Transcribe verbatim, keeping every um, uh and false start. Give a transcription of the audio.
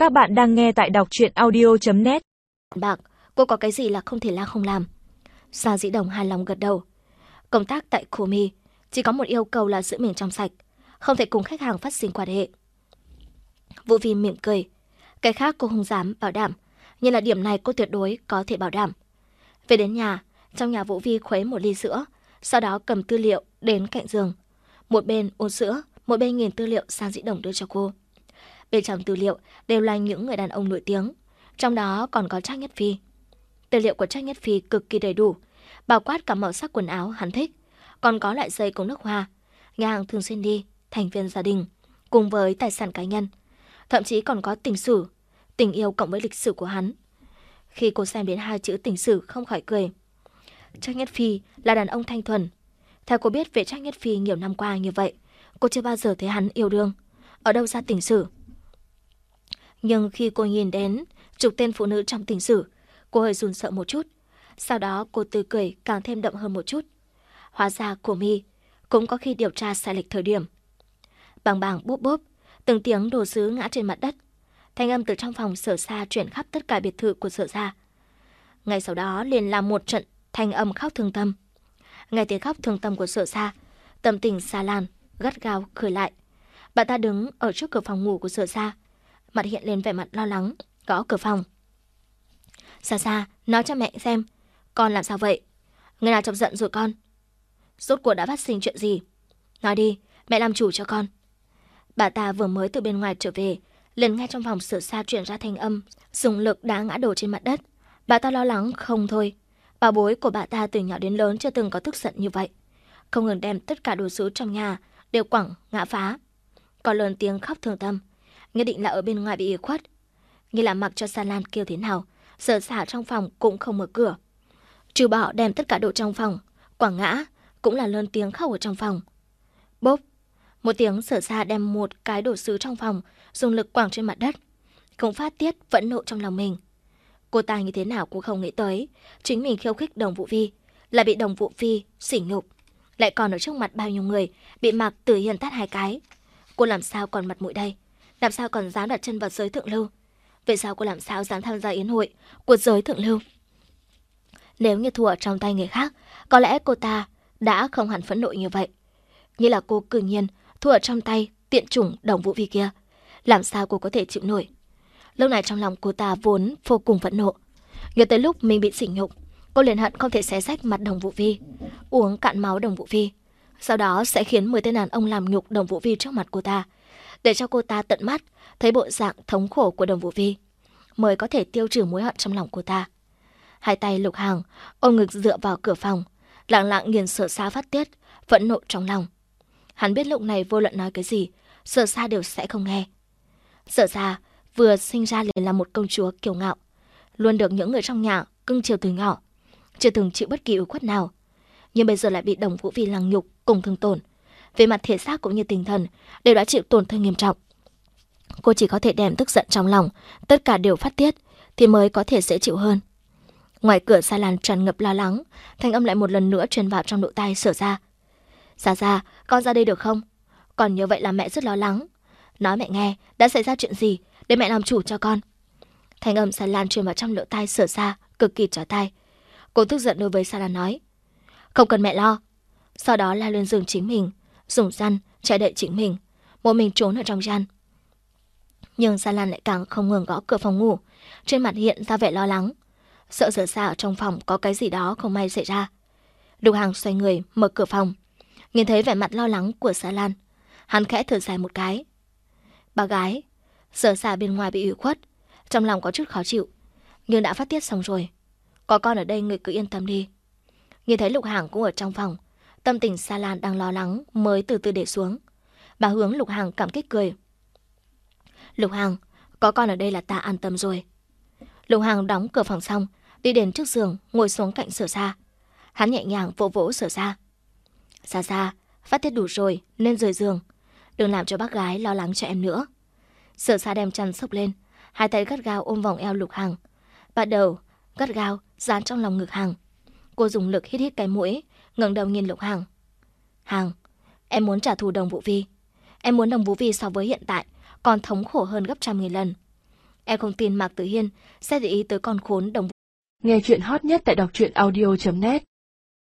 Các bạn đang nghe tại đọc truyện audio chấm net. Bạc, cô có cái gì là không thể la không làm. Sa Dĩ Đồng hài lòng gật đầu. Công tác tại Komi chỉ có một yêu cầu là giữ mình trong sạch, không thể cùng khách hàng phát sinh quan hệ. Vũ Vi mỉm cười. Cái khác cô không dám bảo đảm, nhưng là điểm này cô tuyệt đối có thể bảo đảm. Về đến nhà, trong nhà Vũ Vi khuấy một ly sữa, sau đó cầm tư liệu đến cạnh giường. Một bên uống sữa, một bên nhìn tư liệu Sa Dĩ Đồng đưa cho cô. Bên trong tư liệu đều là những người đàn ông nổi tiếng, trong đó còn có Trác Nhất Phi. Tư liệu của Trác Nhất Phi cực kỳ đầy đủ, bao quát cả màu sắc quần áo hắn thích, còn có loại giày cùng nước hoa, nhà hàng thường xuyên đi, thành viên gia đình, cùng với tài sản cá nhân. Thậm chí còn có tình sử, tình yêu cộng với lịch sử của hắn. Khi cô xem đến hai chữ tình sử không khỏi cười. Trác Nhất Phi là đàn ông thanh thuần. Theo cô biết về Trác Nhất Phi nhiều năm qua như vậy, cô chưa bao giờ thấy hắn yêu đương. Ở đâu ra tình sử? Nhưng khi cô nhìn đến chục tên phụ nữ trong tình sử, cô hơi run sợ một chút. Sau đó cô tươi cười càng thêm đậm hơn một chút. Hóa ra của mi cũng có khi điều tra sai lệch thời điểm. Bàng bàng bốp bốp, từng tiếng đồ sứ ngã trên mặt đất. Thanh âm từ trong phòng Sở Sa chuyển khắp tất cả biệt thự của Sở Sa. Ngay sau đó liền là một trận thanh âm khóc thương tâm. Nghe tiếng khóc thương tâm của Sở Sa, tâm tình Sa Lan gắt gao khởi lại. Bà ta đứng ở trước cửa phòng ngủ của Sở Sa, mặt hiện lên vẻ mặt lo lắng, gõ cửa phòng. Sa Sa, nói cho mẹ xem, con làm sao vậy? Người nào chọc giận rồi con? Rốt cuộc đã phát sinh chuyện gì? Nói đi, mẹ làm chủ cho con. Bà ta vừa mới từ bên ngoài trở về, liền nghe trong phòng Sở Sa truyền ra thanh âm dùng lực đá ngã đổ trên mặt đất. Bà ta lo lắng không thôi. Bảo bối của bà ta từ nhỏ đến lớn chưa từng có tức giận như vậy, không ngừng đem tất cả đồ sứ trong nhà đều quẳng ngã phá. Còn lớn tiếng khóc thương tâm, nhất định là ở bên ngoài bị ủy khuất. Như là mặc cho Sa Lan kêu thế nào, Sở Sa trong phòng cũng không mở cửa. Trừ bỏ đem tất cả đồ trong phòng quẳng ngã, cũng là lớn tiếng khóc ở trong phòng. Bốp, một tiếng Sở Sa đem một cái đồ sứ trong phòng dùng lực quẳng trên mặt đất, cũng phát tiết phẫn nộ trong lòng mình. Cô ta như thế nào cũng không nghĩ tới, chính mình khiêu khích Đồng Vũ Vi, lại bị Đồng Vũ Vi sỉ nhục, lại còn ở trước mặt bao nhiêu người bị Mạc Tử Hiền tát hai cái. Cô làm sao còn mặt mũi đây? Làm sao còn dám đặt chân vào giới thượng lưu? Vậy sao cô làm sao dám tham gia yến hội của giới thượng lưu? Nếu như thua ở trong tay người khác, có lẽ cô ta đã không hẳn phẫn nộ như vậy. Như là cô cư nhiên thua ở trong tay tiện chủng Đồng Vũ Vi kia, làm sao cô có thể chịu nổi? Lúc này trong lòng cô ta vốn vô cùng phẫn nộ. Nhớ tới lúc mình bị sỉ nhục, cô liền hận không thể xé rách mặt Đồng Vũ Vi, uống cạn máu Đồng Vũ Vi, sau đó sẽ khiến mười tên đàn ông làm nhục Đồng Vũ Vi trước mặt cô ta, để cho cô ta tận mắt thấy bộ dạng thống khổ của Đồng Vũ Vi, mới có thể tiêu trừ mối hận trong lòng cô ta. Hai tay Lục Hàng ôm ngực dựa vào cửa phòng, lặng lặng nhìn Sở Sa phát tiết phẫn nộ trong lòng. Hắn biết lúc này vô luận nói cái gì, Sở Sa đều sẽ không nghe. Sở Sa vừa sinh ra liền là một công chúa kiêu ngạo, luôn được những người trong nhà cưng chiều từ nhỏ, chưa từng chịu bất kỳ ủy khuất nào. Nhưng bây giờ lại bị Đồng Vũ Vi lăng nhục cùng thương tổn, về mặt thể xác cũng như tinh thần đều đã chịu tổn thương nghiêm trọng. Cô chỉ có thể đem tức giận trong lòng tất cả đều phát tiết thì mới có thể dễ chịu hơn. Ngoài cửa Sa Lan tràn ngập lo lắng, thanh âm lại một lần nữa truyền vào trong lỗ tai Sở Sa. Sa Sa, con ra đây được không? Còn như vậy là mẹ rất lo lắng. Nói mẹ nghe, đã xảy ra chuyện gì để mẹ làm chủ cho con. Thanh âm Sa Lan truyền vào trong lỗ tai Sở Sa cực kỳ chói tai. Cô tức giận đối với Sa Lan nói, không cần mẹ lo. Sau đó la lên giường chính mình, dùng răn che đậy chính mình, một mình trốn ở trong chăn. Nhưng Sa Lan lại càng không ngừng gõ cửa phòng ngủ, trên mặt hiện ra vẻ lo lắng, sợ Sở Sa ở trong phòng có cái gì đó không may xảy ra. Lục Hàng xoay người mở cửa phòng, nhìn thấy vẻ mặt lo lắng của Sa Lan, hắn khẽ thở dài một cái. Bà gái, Sở Sa bên ngoài bị ủy khuất, trong lòng có chút khó chịu, nhưng đã phát tiết xong rồi. Có con ở đây người cứ yên tâm đi. Nhìn thấy Lục Hàng cũng ở trong phòng, tâm tình Sa Lan đang lo lắng mới từ từ để xuống. Bà hướng Lục Hàng cảm kích cười. Lục Hàng, có con ở đây là ta an tâm rồi. Lục Hàng đóng cửa phòng xong, đi đến trước giường ngồi xuống cạnh Sở Sa. Hắn nhẹ nhàng vỗ vỗ Sở Sa. Sa Sa, phát tiết đủ rồi nên rời giường, đừng làm cho bác gái lo lắng cho em nữa. Sở Sa đem chăn xốc lên, hai tay gắt gao ôm vòng eo Lục Hàng, bắt đầu gắt gao dán trong lòng ngực Hàng. Cô dùng lực hít hít cái mũi, ngẩng đầu nhìn Lục Hàng. Hàng, em muốn trả thù Đồng Vũ Vi. Em muốn Đồng Vũ Vi so với hiện tại còn thống khổ hơn gấp trăm nghìn lần. Em không tin Mạc Tử Hiên sẽ để ý tới con khốn đồng. Nghe chuyện hot nhất tại đọc truyện audio chấm net.